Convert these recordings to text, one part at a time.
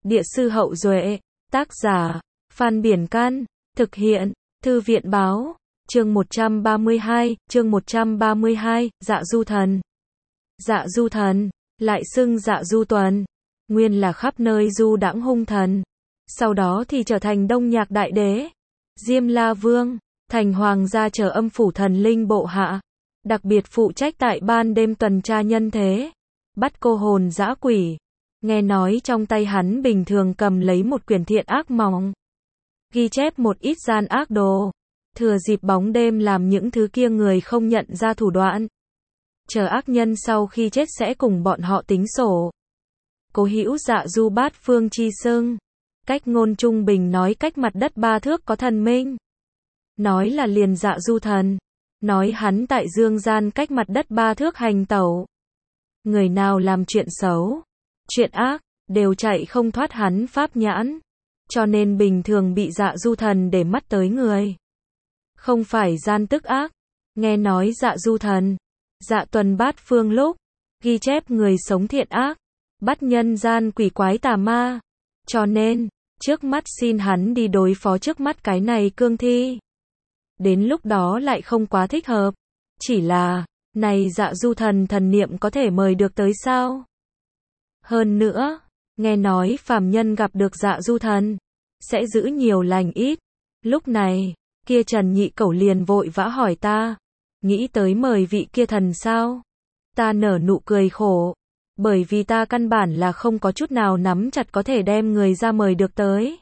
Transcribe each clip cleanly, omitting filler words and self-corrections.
Địa sư Hậu Duệ, tác giả, Phan Biển Căn, thực hiện, Thư viện Báo, chương 132, Dạ Du Thần. Dạ Du Thần, lại xưng Dạ Du Tuần, nguyên là khắp nơi du đãng hung thần, sau đó thì trở thành Đông Nhạc Đại Đế, Diêm La Vương, thành hoàng gia trở âm phủ thần linh bộ hạ, đặc biệt phụ trách tại ban đêm tuần tra nhân thế, bắt cô hồn dã quỷ. Nghe nói trong tay hắn bình thường cầm lấy một quyển thiện ác mỏng, ghi chép một ít gian ác đồ, thừa dịp bóng đêm làm những thứ kia người không nhận ra thủ đoạn. Chờ ác nhân sau khi chết sẽ cùng bọn họ tính sổ. Cố hữu Dạ Du bát phương chi xưng, cách ngôn trung bình nói cách mặt đất 3 thước có thần minh. Nói là liền Dạ Du Thần, nói hắn tại dương gian cách mặt đất 3 thước hành tẩu. Người nào làm chuyện xấu, chuyện ác, đều chạy không thoát hắn pháp nhãn, cho nên bình thường bị Dạ Du Thần để mắt tới người. Không phải gian tức ác, nghe nói Dạ Du Thần, Dạ Tuần bát phương lúc, ghi chép người sống thiện ác, bắt nhân gian quỷ quái tà ma, cho nên, trước mắt xin hắn đi đối phó trước mắt cái này cương thi. Đến lúc đó lại không quá thích hợp, chỉ là, này Dạ Du Thần thần niệm có thể mời được tới sao? Hơn nữa, nghe nói phàm nhân gặp được Dạ Du Thần, sẽ giữ nhiều lành ít. Lúc này, kia Trần Nhị Cẩu liền vội vã hỏi ta, nghĩ tới mời vị kia thần sao? Ta nở nụ cười khổ, bởi vì ta căn bản là không có chút nào nắm chặt có thể đem người ra mời được tới.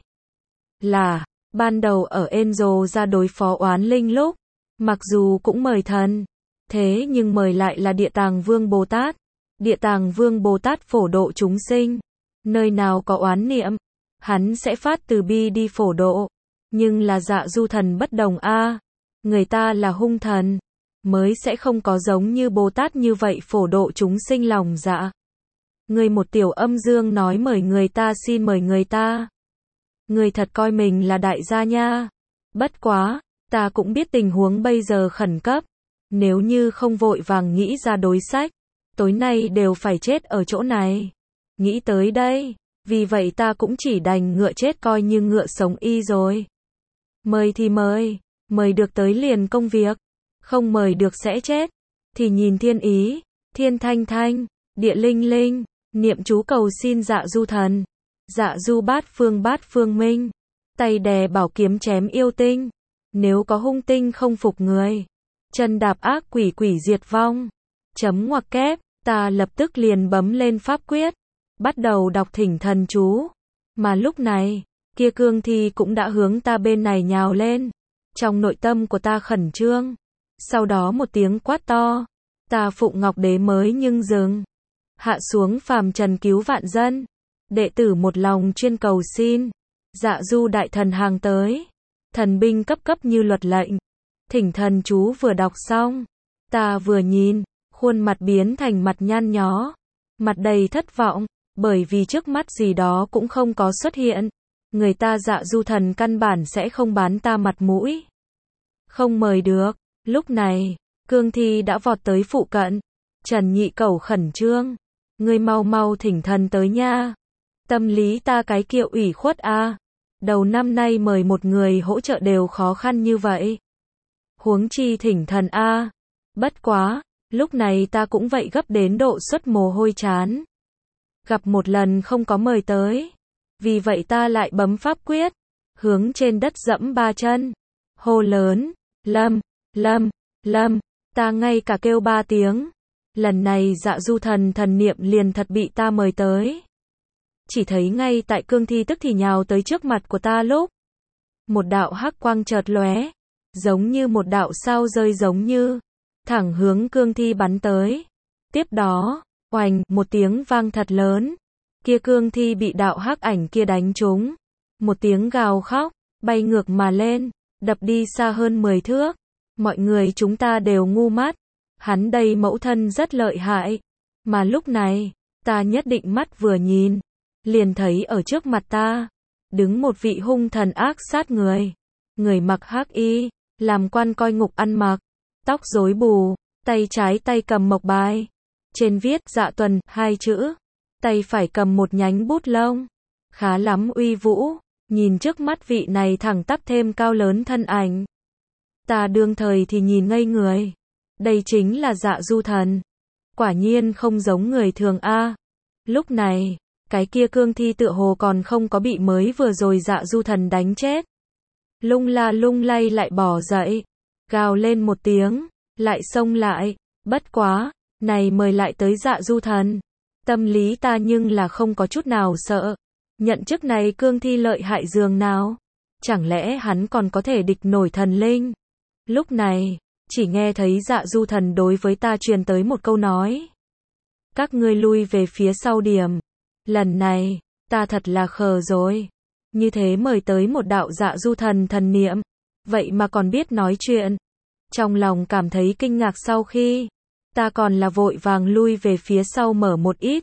Là, ban đầu ở Enzo ra đối phó oán linh lúc, mặc dù cũng mời thần, thế nhưng mời lại là Địa Tàng Vương Bồ Tát. Địa Tàng Vương Bồ Tát phổ độ chúng sinh, nơi nào có oán niệm, hắn sẽ phát từ bi đi phổ độ. Nhưng là Dạ Du Thần bất đồng a, người ta là hung thần, mới sẽ không có giống như Bồ Tát như vậy phổ độ chúng sinh lòng dạ. Người một tiểu âm dương nói mời người ta xin mời người ta. Người thật coi mình là đại gia nha. Bất quá, ta cũng biết tình huống bây giờ khẩn cấp. Nếu như không vội vàng nghĩ ra đối sách, tối nay đều phải chết ở chỗ này. Nghĩ tới đây, vì vậy ta cũng chỉ đành ngựa chết coi như ngựa sống y rồi. Mời thì mời được tới liền công việc, không mời được sẽ chết, thì nhìn thiên ý, thiên thanh thanh, địa linh linh, niệm chú cầu xin Dạ Du Thần, Dạ Du bát phương minh, tay đè bảo kiếm chém yêu tinh, nếu có hung tinh không phục người, chân đạp ác quỷ quỷ diệt vong, chấm ngoặc kép, ta lập tức liền bấm lên pháp quyết, bắt đầu đọc thỉnh thần chú, mà lúc này, kia cương thi cũng đã hướng ta bên này nhào lên, trong nội tâm của ta khẩn trương, sau đó một tiếng quát to, ta Phụng Ngọc Đế mới nhưng dừng, hạ xuống phàm trần cứu vạn dân, đệ tử một lòng chuyên cầu xin, Dạ Du đại thần hàng tới, thần binh cấp cấp như luật lệnh, thỉnh thần chú vừa đọc xong, ta vừa nhìn, khuôn mặt biến thành mặt nhăn nhó, mặt đầy thất vọng, bởi vì trước mắt gì đó cũng không có xuất hiện, người ta Dạ Du Thần căn bản sẽ không bán ta mặt mũi. Không mời được, lúc này, cương thi đã vọt tới phụ cận, Trần Nhị Cẩu khẩn trương, ngươi mau mau thỉnh thần tới nha. Tâm lý ta cái kiệu ủy khuất a, đầu năm nay mời một người hỗ trợ đều khó khăn như vậy. Huống chi thỉnh thần a. Bất quá, lúc này ta cũng vậy gấp đến độ xuất mồ hôi chán. Gặp một lần không có mời tới, vì vậy ta lại bấm pháp quyết, hướng trên đất dẫm 3 chân, hô lớn, lâm, lâm, lâm, ta ngay cả kêu 3 tiếng. Lần này Dạ Du Thần thần niệm liền thật bị ta mời tới. Chỉ thấy ngay tại cương thi tức thì nhào tới trước mặt của ta lúc, một đạo hắc quang chợt lóe, giống như một đạo sao rơi giống như, thẳng hướng cương thi bắn tới. Tiếp đó, oành, một tiếng vang thật lớn, kia cương thi bị đạo hắc ảnh kia đánh trúng, một tiếng gào khóc, bay ngược mà lên, đập đi xa hơn 10 thước. Mọi người chúng ta đều ngu mắt, hắn đây mẫu thân rất lợi hại, mà lúc này, ta nhất định mắt vừa nhìn, liền thấy ở trước mặt ta, đứng một vị hung thần ác sát người, người mặc hắc y, làm quan coi ngục ăn mặc, tóc rối bù, tay trái tay cầm mộc bài, trên viết Dạ Tuần 2 chữ, tay phải cầm một nhánh bút lông, khá lắm uy vũ, nhìn trước mắt vị này thẳng tắp thêm cao lớn thân ảnh. Ta đương thời thì nhìn ngây người. Đây chính là Dạ Du Thần. Quả nhiên không giống người thường a. Lúc này, cái kia cương thi tựa hồ còn không có bị mới vừa rồi Dạ Du Thần đánh chết. Lung la lung lay lại bỏ dậy, gào lên một tiếng, lại xông lại, bất quá, này mời lại tới Dạ Du Thần. Tâm lý ta nhưng là không có chút nào sợ. Nhận chức này cương thi lợi hại dường nào? Chẳng lẽ hắn còn có thể địch nổi thần linh? Lúc này, chỉ nghe thấy Dạ Du Thần đối với ta truyền tới một câu nói. Các ngươi lui về phía sau điểm. Lần này, ta thật là khờ rồi. Như thế mời tới một đạo Dạ Du Thần thần niệm. Vậy mà còn biết nói chuyện. Trong lòng cảm thấy kinh ngạc sau khi, ta còn là vội vàng lui về phía sau mở một ít.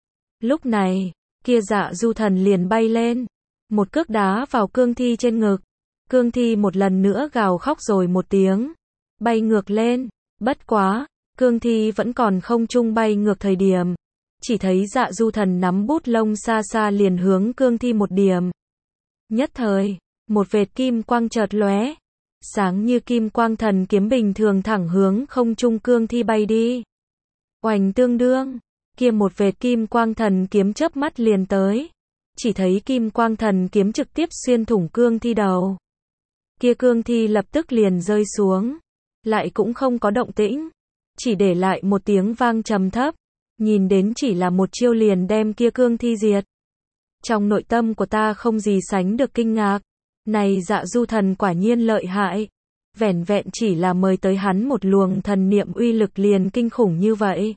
Lúc này, kia Dạ Du Thần liền bay lên. Một cước đá vào cương thi trên ngực. Cương thi một lần nữa gào khóc rồi một tiếng. Bay ngược lên. Bất quá, cương thi vẫn còn không trung bay ngược thời điểm. Chỉ thấy Dạ Du Thần nắm bút lông xa xa liền hướng cương thi một điểm. Nhất thời, một vệt kim quang chợt lóe. Sáng như kim quang thần kiếm bình thường thẳng hướng không trung cương thi bay đi. Oành tương đương, kia một vệt kim quang thần kiếm chớp mắt liền tới. Chỉ thấy kim quang thần kiếm trực tiếp xuyên thủng cương thi đầu. Kia cương thi lập tức liền rơi xuống. Lại cũng không có động tĩnh. Chỉ để lại một tiếng vang trầm thấp. Nhìn đến chỉ là một chiêu liền đem kia cương thi diệt. Trong nội tâm của ta không gì sánh được kinh ngạc. Này Dạ Du Thần quả nhiên lợi hại. Vẻn vẹn chỉ là mời tới hắn một luồng thần niệm uy lực liền kinh khủng như vậy.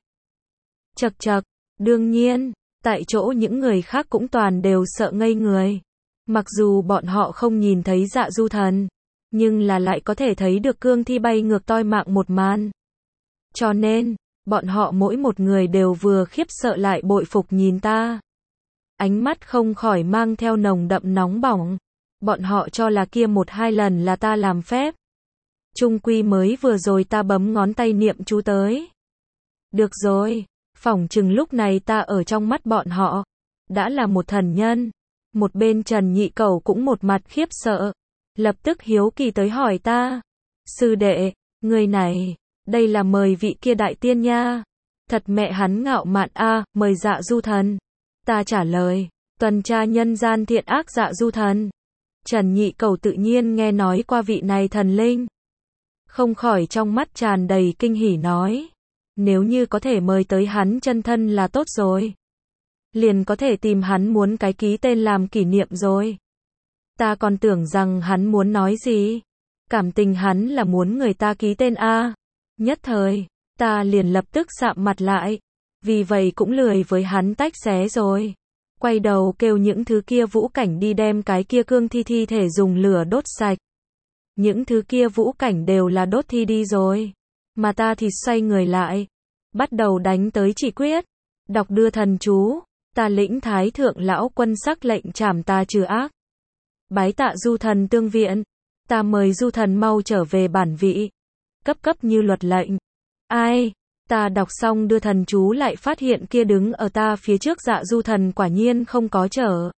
Chậc chậc, đương nhiên, tại chỗ những người khác cũng toàn đều sợ ngây người. Mặc dù bọn họ không nhìn thấy Dạ Du Thần, nhưng là lại có thể thấy được cương thi bay ngược toi mạng một màn. Cho nên, bọn họ mỗi một người đều vừa khiếp sợ lại bội phục nhìn ta. Ánh mắt không khỏi mang theo nồng đậm nóng bỏng. Bọn họ cho là kia một hai lần là ta làm phép. Chung quy mới vừa rồi ta bấm ngón tay niệm chú tới. Được rồi, phỏng chừng lúc này ta ở trong mắt bọn họ đã là một thần nhân. Một bên Trần Nhị Cẩu cũng một mặt khiếp sợ, lập tức hiếu kỳ tới hỏi ta. Sư đệ, người này, đây là mời vị kia đại tiên nha. Thật mẹ hắn ngạo mạn a, mời Dạ Du Thần. Ta trả lời, tuần tra nhân gian thiện ác Dạ Du Thần. Trần Nhị Cẩu tự nhiên nghe nói qua vị này thần linh. Không khỏi trong mắt tràn đầy kinh hỉ nói. Nếu như có thể mời tới hắn chân thân là tốt rồi. Liền có thể tìm hắn muốn cái ký tên làm kỷ niệm rồi. Ta còn tưởng rằng hắn muốn nói gì. Cảm tình hắn là muốn người ta ký tên a. Nhất thời, ta liền lập tức sạm mặt lại. Vì vậy cũng lười với hắn tách xé rồi. Quay đầu kêu những thứ kia vũ cảnh đi đem cái kia cương thi thi thể dùng lửa đốt sạch. Những thứ kia vũ cảnh đều là đốt thi đi rồi. Mà ta thì xoay người lại. Bắt đầu đánh tới chỉ quyết. Đọc đưa thần chú. Ta lĩnh thái thượng lão quân sắc lệnh trảm ta trừ ác. Bái tạ Du Thần tương viện. Ta mời Du Thần mau trở về bản vị. Cấp cấp như luật lệnh. Ai? Ta đọc xong đưa thần chú lại phát hiện kia đứng ở ta phía trước Dạ Du Thần quả nhiên không có trở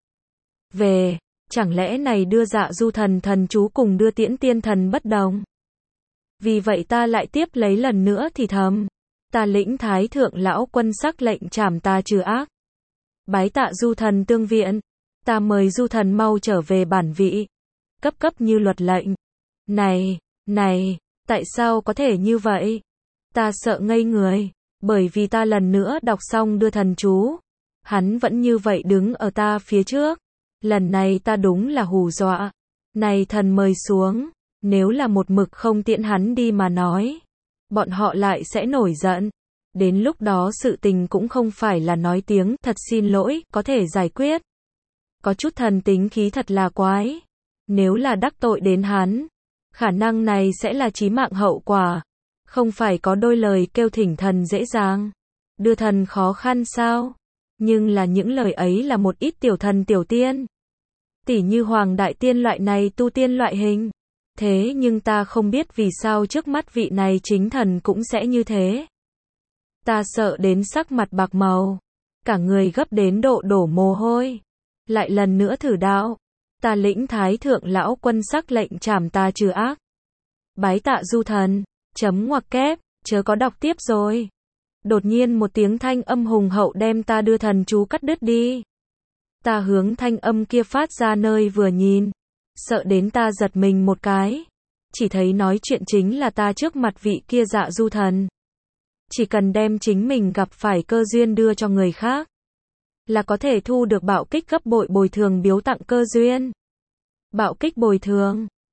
về. Chẳng lẽ này đưa Dạ Du Thần thần chú cùng đưa Tiễn Tiên Thần bất đồng? Vì vậy ta lại tiếp lấy lần nữa thì thầm. Ta lĩnh thái thượng lão quân sắc lệnh trảm ta trừ ác. Bái tạ Du Thần tương viện. Ta mời Du Thần mau trở về bản vị. Cấp cấp như luật lệnh. Này, tại sao có thể như vậy? Ta sợ ngây người, bởi vì ta lần nữa đọc xong đưa thần chú. Hắn vẫn như vậy đứng ở ta phía trước. Lần này ta đúng là hù dọa. Này thần mời xuống, nếu là một mực không tiễn hắn đi mà nói, bọn họ lại sẽ nổi giận. Đến lúc đó sự tình cũng không phải là nói tiếng thật xin lỗi, có thể giải quyết. Có chút thần tính khí thật là quái. Nếu là đắc tội đến hắn, khả năng này sẽ là chí mạng hậu quả. Không phải có đôi lời kêu thỉnh thần dễ dàng, đưa thần khó khăn sao? Nhưng là những lời ấy là một ít tiểu thần tiểu tiên. Tỉ như Hoàng Đại Tiên loại này tu tiên loại hình. Thế nhưng ta không biết vì sao trước mắt vị này chính thần cũng sẽ như thế. Ta sợ đến sắc mặt bạc màu. Cả người gấp đến độ đổ mồ hôi. Lại lần nữa thử đạo. Ta lĩnh Thái thượng lão quân sắc lệnh trảm ta trừ ác. Bái tạ du thần. Chấm ngoặc kép, chớ có đọc tiếp rồi. Đột nhiên một tiếng thanh âm hùng hậu đem ta đưa thần chú cắt đứt đi. Ta hướng thanh âm kia phát ra nơi vừa nhìn. Sợ đến ta giật mình một cái. Chỉ thấy nói chuyện chính là ta trước mặt vị kia Dạ Du thần. Chỉ cần đem chính mình gặp phải cơ duyên đưa cho người khác, là có thể thu được bạo kích gấp bội bồi thường biếu tặng cơ duyên. Bạo kích bồi thường.